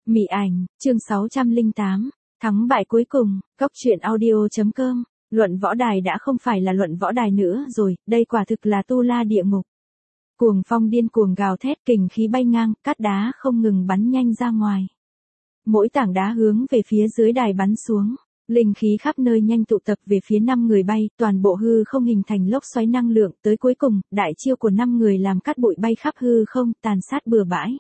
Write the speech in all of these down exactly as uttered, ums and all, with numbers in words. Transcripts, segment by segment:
Mị ảnh, chương sáu trăm lẻ tám, thắng bại cuối cùng, góc truyện audio.com, luận võ đài đã không phải là luận võ đài nữa rồi, đây quả thực là tu la địa ngục. Cuồng phong điên cuồng gào thét, kình khí bay ngang, cát đá không ngừng bắn nhanh ra ngoài. Mỗi tảng đá hướng về phía dưới đài bắn xuống, linh khí khắp nơi nhanh tụ tập về phía năm người bay, toàn bộ hư không hình thành lốc xoáy năng lượng, tới cuối cùng, đại chiêu của năm người làm cát bụi bay khắp hư không, tàn sát bừa bãi.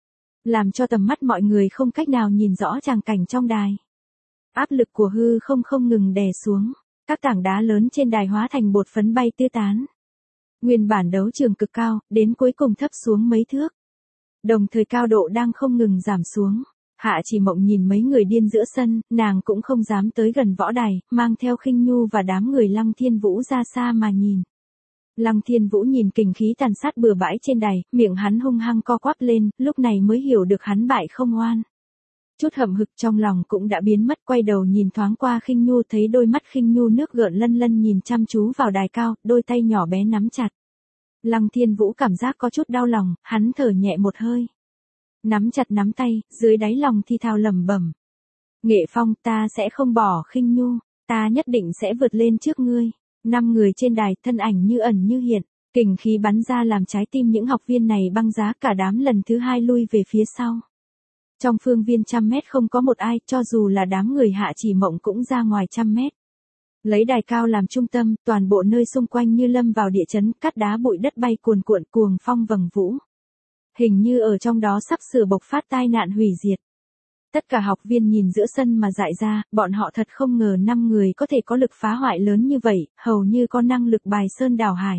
Làm cho tầm mắt mọi người không cách nào nhìn rõ tràng cảnh trong đài. Áp lực của hư không không ngừng đè xuống, các tảng đá lớn trên đài hóa thành bột phấn bay tứ tán. Nguyên bản đấu trường cực cao, đến cuối cùng thấp xuống mấy thước. Đồng thời cao độ đang không ngừng giảm xuống. Hạ Chỉ Mộng nhìn mấy người điên giữa sân, nàng cũng không dám tới gần võ đài, mang theo Khinh Nhu và đám người Lăng Thiên Vũ ra xa mà nhìn. Lăng Thiên Vũ nhìn kình khí tàn sát bừa bãi trên đài, miệng hắn hung hăng co quắp lên, lúc này mới hiểu được hắn bại không oan. Chút hậm hực trong lòng cũng đã biến mất, quay đầu nhìn thoáng qua Khinh Nhu, thấy đôi mắt Khinh Nhu nước gợn lân lân nhìn chăm chú vào đài cao, đôi tay nhỏ bé nắm chặt. Lăng Thiên Vũ cảm giác có chút đau lòng, hắn thở nhẹ một hơi. Nắm chặt nắm tay, dưới đáy lòng thi thào lẩm bẩm. Nghệ Phong, ta sẽ không bỏ Khinh Nhu, ta nhất định sẽ vượt lên trước ngươi. Năm người trên đài, thân ảnh như ẩn như hiện, kình khí bắn ra làm trái tim những học viên này băng giá, cả đám lần thứ hai lui về phía sau. Trong phương viên trăm mét không có một ai, cho dù là đám người Hạ Chỉ Mộng cũng ra ngoài trăm mét. Lấy đài cao làm trung tâm, toàn bộ nơi xung quanh như lâm vào địa chấn, cát đá bụi đất bay cuồn cuộn, cuồng phong vầng vũ. Hình như ở trong đó sắp sửa bộc phát tai nạn hủy diệt. Tất cả học viên nhìn giữa sân mà dại ra, bọn họ thật không ngờ năm người có thể có lực phá hoại lớn như vậy, hầu như có năng lực bài sơn đảo hải.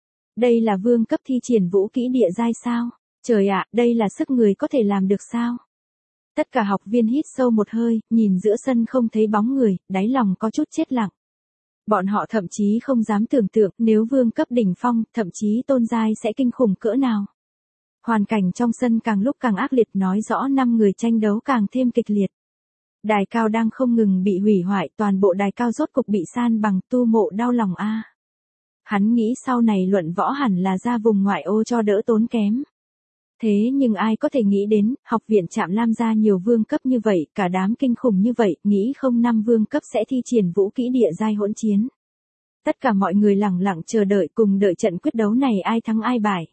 Đây là vương cấp thi triển vũ kỹ địa giai sao? Trời ạ, đây là sức người có thể làm được sao? Tất cả học viên hít sâu một hơi, nhìn giữa sân không thấy bóng người, đáy lòng có chút chết lặng. Bọn họ thậm chí không dám tưởng tượng nếu vương cấp đỉnh phong, thậm chí tôn giai sẽ kinh khủng cỡ nào. Hoàn cảnh trong sân càng lúc càng ác liệt, nói rõ năm người tranh đấu càng thêm kịch liệt. Đài cao đang không ngừng bị hủy hoại, toàn bộ đài cao rốt cục bị san bằng, Tu Mộ đau lòng a. Hắn nghĩ sau này luận võ hẳn là ra vùng ngoại ô cho đỡ tốn kém. Thế nhưng ai có thể nghĩ đến, học viện Trạm Lam ra nhiều vương cấp như vậy, cả đám kinh khủng như vậy, nghĩ không năm vương cấp sẽ thi triển vũ kỹ địa giai hỗn chiến. Tất cả mọi người lẳng lặng chờ đợi, cùng đợi trận quyết đấu này ai thắng ai bại.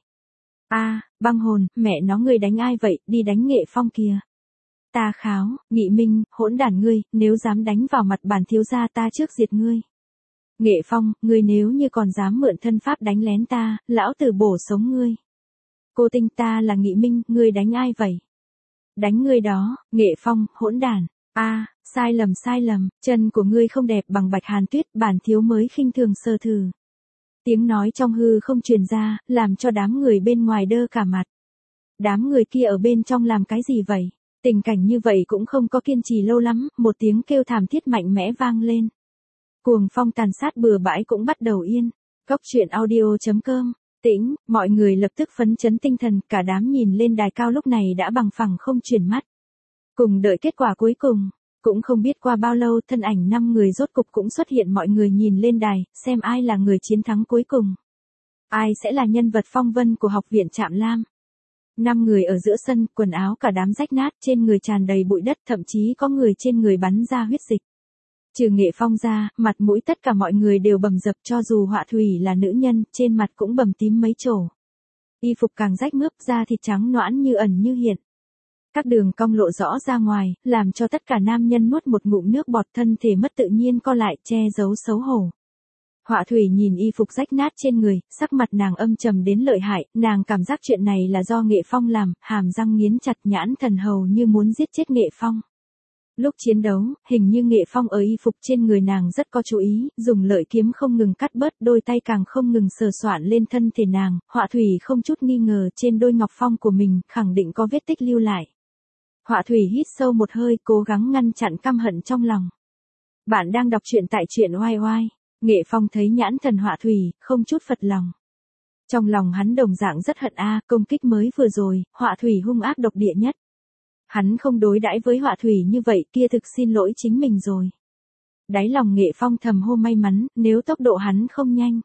A, băng hồn, mẹ nó, ngươi đánh ai vậy, đi đánh Nghệ Phong kìa. Ta kháo, Nghị Minh, hỗn đản ngươi, nếu dám đánh vào mặt bản thiếu gia ta trước diệt ngươi. Nghệ Phong, ngươi nếu như còn dám mượn thân pháp đánh lén ta, lão tử bổ sống ngươi. Cô Tinh, ta là Nghị Minh, ngươi đánh ai vậy? Đánh ngươi đó. Nghệ Phong, hỗn đản. A, sai lầm sai lầm, chân của ngươi không đẹp bằng Bạch Hàn Tuyết, bản thiếu mới khinh thường sơ thử. Tiếng nói trong hư không truyền ra, làm cho đám người bên ngoài đơ cả mặt. Đám người kia ở bên trong làm cái gì vậy? Tình cảnh như vậy cũng không có kiên trì lâu lắm, một tiếng kêu thảm thiết mạnh mẽ vang lên. Cuồng phong tàn sát bừa bãi cũng bắt đầu yên. Góc truyện audio.com, tĩnh, mọi người lập tức phấn chấn tinh thần, cả đám nhìn lên đài cao lúc này đã bằng phẳng không chuyển mắt. Cùng đợi kết quả cuối cùng. Cũng không biết qua bao lâu, thân ảnh năm người rốt cục cũng xuất hiện, mọi người nhìn lên đài, xem ai là người chiến thắng cuối cùng. Ai sẽ là nhân vật phong vân của học viện Trạm Lam. Năm người ở giữa sân, quần áo cả đám rách nát, trên người tràn đầy bụi đất, thậm chí có người trên người bắn ra huyết dịch. Trừ Nghệ Phong ra, mặt mũi tất cả mọi người đều bầm dập, cho dù Họa Thủy là nữ nhân, trên mặt cũng bầm tím mấy chỗ. Y phục càng rách mướp, da thịt trắng nõn như ẩn như hiện. Các đường cong lộ rõ ra ngoài, làm cho tất cả nam nhân nuốt một ngụm nước bọt, thân thể mất tự nhiên co lại, che giấu xấu hổ. Họa Thủy nhìn y phục rách nát trên người, sắc mặt nàng âm trầm đến lợi hại, nàng cảm giác chuyện này là do Nghệ Phong làm, hàm răng nghiến chặt, nhãn thần hầu như muốn giết chết Nghệ Phong. Lúc chiến đấu, hình như Nghệ Phong ở y phục trên người nàng rất có chú ý, dùng lợi kiếm không ngừng cắt bớt, đôi tay càng không ngừng sờ soạn lên thân thể nàng, Họa Thủy không chút nghi ngờ trên đôi ngọc phong của mình, khẳng định có vết tích lưu lại. Họa Thủy hít sâu một hơi, cố gắng ngăn chặn căm hận trong lòng. Bạn đang đọc truyện tại truyện oai oai. Nghệ Phong thấy nhãn thần Họa Thủy, không chút phật lòng. Trong lòng hắn đồng dạng rất hận a, công kích mới vừa rồi, Họa Thủy hung ác độc địa nhất. Hắn không đối đãi với Họa Thủy như vậy, kia thực xin lỗi chính mình rồi. Đáy lòng Nghệ Phong thầm hô may mắn, nếu tốc độ hắn không nhanh,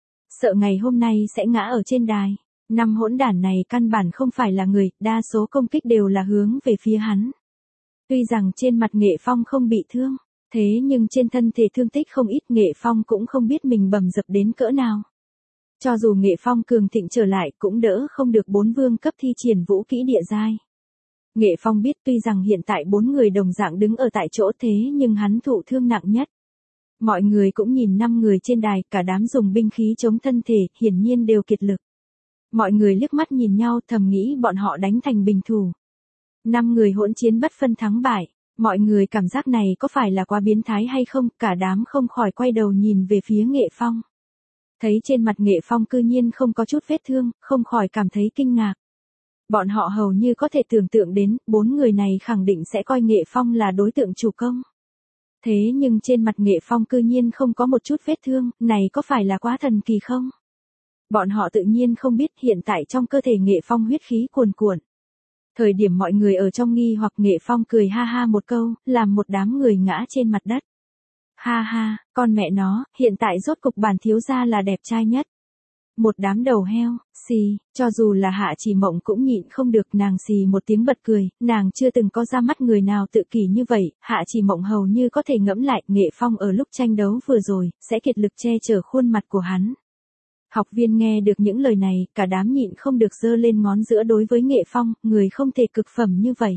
sợ ngày hôm nay sẽ ngã ở trên đài. Năm hỗn đản này căn bản không phải là người, đa số công kích đều là hướng về phía hắn. Tuy rằng trên mặt Nghệ Phong không bị thương, thế nhưng trên thân thể thương tích không ít, Nghệ Phong cũng không biết mình bầm dập đến cỡ nào. Cho dù Nghệ Phong cường thịnh trở lại cũng đỡ không được bốn vương cấp thi triển vũ kỹ địa giai. Nghệ Phong biết tuy rằng hiện tại bốn người đồng dạng đứng ở tại chỗ thế nhưng hắn thụ thương nặng nhất. Mọi người cũng nhìn năm người trên đài, cả đám dùng binh khí chống thân thể, hiển nhiên đều kiệt lực. Mọi người liếc mắt nhìn nhau thầm nghĩ bọn họ đánh thành bình thủ. Năm người hỗn chiến bất phân thắng bại, mọi người cảm giác này có phải là quá biến thái hay không, cả đám không khỏi quay đầu nhìn về phía Nghệ Phong. Thấy trên mặt Nghệ Phong cư nhiên không có chút vết thương, không khỏi cảm thấy kinh ngạc. Bọn họ hầu như có thể tưởng tượng đến, bốn người này khẳng định sẽ coi Nghệ Phong là đối tượng chủ công. Thế nhưng trên mặt Nghệ Phong cư nhiên không có một chút vết thương, này có phải là quá thần kỳ không? Bọn họ tự nhiên không biết hiện tại trong cơ thể Nghệ Phong huyết khí cuồn cuộn. Thời điểm mọi người ở trong nghi hoặc, Nghệ Phong cười ha ha một câu, làm một đám người ngã trên mặt đất. Ha ha, con mẹ nó, hiện tại rốt cục bản thiếu gia là đẹp trai nhất. Một đám đầu heo, xì, cho dù là Hạ Chỉ Mộng cũng nhịn không được, nàng xì một tiếng bật cười, nàng chưa từng có ra mắt người nào tự kỷ như vậy, Hạ Chỉ Mộng hầu như có thể ngẫm lại, Nghệ Phong ở lúc tranh đấu vừa rồi, sẽ kiệt lực che chở khuôn mặt của hắn. Học viên nghe được những lời này, cả đám nhịn không được giơ lên ngón giữa đối với Nghệ Phong, người không thể cực phẩm như vậy.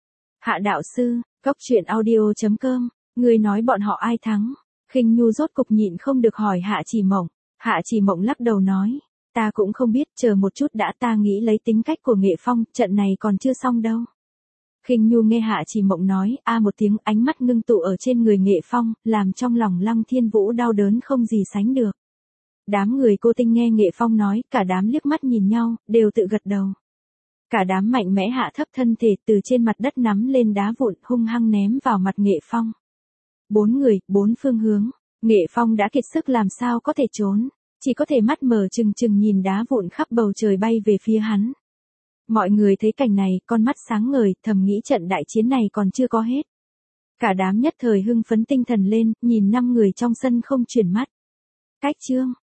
Hạ đạo sư, góc truyện audio chấm com, người nói bọn họ ai thắng? Khinh Nhu rốt cục nhịn không được hỏi Hạ Chỉ Mộng. Hạ Chỉ Mộng lắc đầu nói, ta cũng không biết, chờ một chút đã, ta nghĩ lấy tính cách của Nghệ Phong, trận này còn chưa xong đâu. Khinh Nhu nghe Hạ Chỉ Mộng nói, a một tiếng, ánh mắt ngưng tụ ở trên người Nghệ Phong, làm trong lòng Lăng Thiên Vũ đau đớn không gì sánh được. Đám người cô tinh nghe Nghệ Phong nói, cả đám liếc mắt nhìn nhau, đều tự gật đầu. Cả đám mạnh mẽ hạ thấp thân thể, từ trên mặt đất nắm lên đá vụn, hung hăng ném vào mặt Nghệ Phong. Bốn người, bốn phương hướng, Nghệ Phong đã kiệt sức làm sao có thể trốn, chỉ có thể mắt mở trừng trừng nhìn đá vụn khắp bầu trời bay về phía hắn. Mọi người thấy cảnh này, con mắt sáng ngời, thầm nghĩ trận đại chiến này còn chưa có hết. Cả đám nhất thời hưng phấn tinh thần lên, nhìn năm người trong sân không chuyển mắt. Cách chương